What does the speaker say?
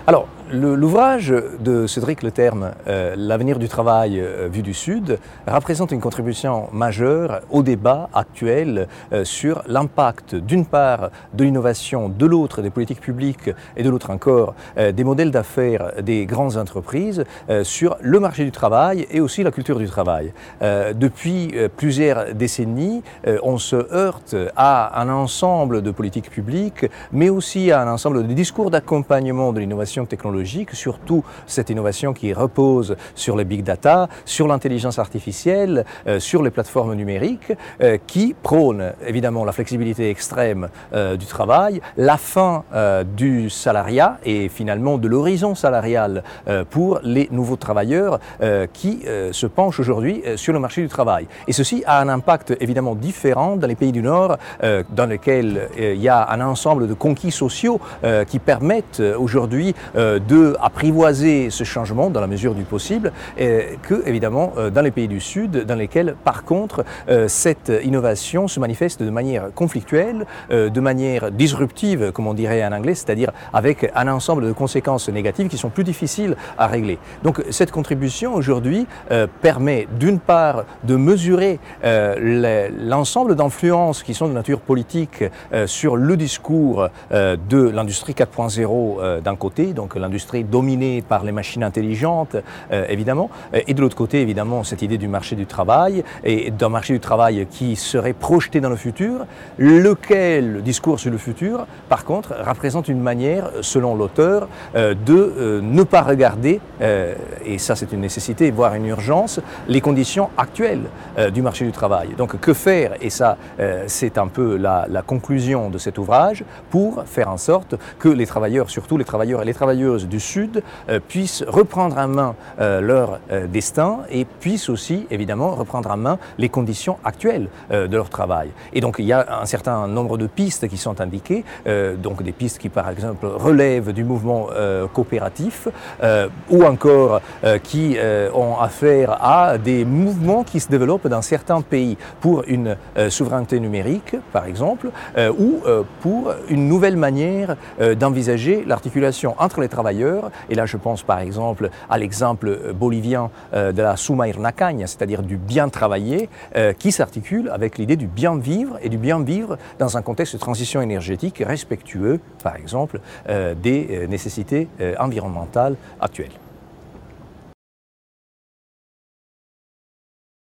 Alors, l'ouvrage de Cédric Leterme, L'avenir du travail vu du Sud, représente une contribution majeure au débat actuel sur l'impact, d'une part, de l'innovation, de l'autre, des politiques publiques et de l'autre encore, des modèles d'affaires des grandes entreprises sur le marché du travail et aussi la culture du travail. Depuis plusieurs décennies, on se heurte à un ensemble de politiques publiques, mais aussi à un ensemble de discours d'accompagnement de l'innovation technologique, surtout cette innovation qui repose sur les big data, sur l'intelligence artificielle, sur les plateformes numériques, qui prônent évidemment la flexibilité extrême du travail, la fin du salariat et finalement de l'horizon salarial pour les nouveaux travailleurs qui se penchent aujourd'hui sur le marché du travail. Et ceci a un impact évidemment différent dans les pays du Nord, dans lesquels il y a un ensemble de conquis sociaux qui permettent aujourd'hui d'apprivoiser ce changement dans la mesure du possible, que évidemment dans les pays du Sud, dans lesquels par contre cette innovation se manifeste de manière conflictuelle, de manière disruptive, comme on dirait en anglais, c'est-à-dire avec un ensemble de conséquences négatives qui sont plus difficiles à régler. Donc cette contribution aujourd'hui permet d'une part de mesurer l'ensemble d'influences qui sont de nature politique sur le discours de l'industrie 4.0 d'un côté, donc l'industrie dominée par les machines intelligentes évidemment, et de l'autre côté évidemment cette idée du marché du travail et d'un marché du travail qui serait projeté dans le futur, lequel discours sur le futur par contre représente une manière selon l'auteur de ne pas regarder, et ça c'est une nécessité voire une urgence, les conditions actuelles du marché du travail. Donc que faire, et ça c'est un peu la conclusion de cet ouvrage, pour faire en sorte que les travailleurs, surtout les travailleurs et les travailleuses du Sud, puissent reprendre en main leur destin et puissent aussi évidemment reprendre en main les conditions actuelles de leur travail. Et donc il y a un certain nombre de pistes qui sont indiquées, donc des pistes qui par exemple relèvent du mouvement coopératif ou encore qui ont affaire à des mouvements qui se développent dans certains pays pour une souveraineté numérique par exemple, ou pour une nouvelle manière d'envisager l'articulation entre les travailleurs, et là je pense par exemple à l'exemple bolivien de la suma ir na caña, c'est-à-dire du bien travailler, qui s'articule avec l'idée du bien vivre et du bien vivre dans un contexte de transition énergétique respectueux par exemple des nécessités environnementales actuelles.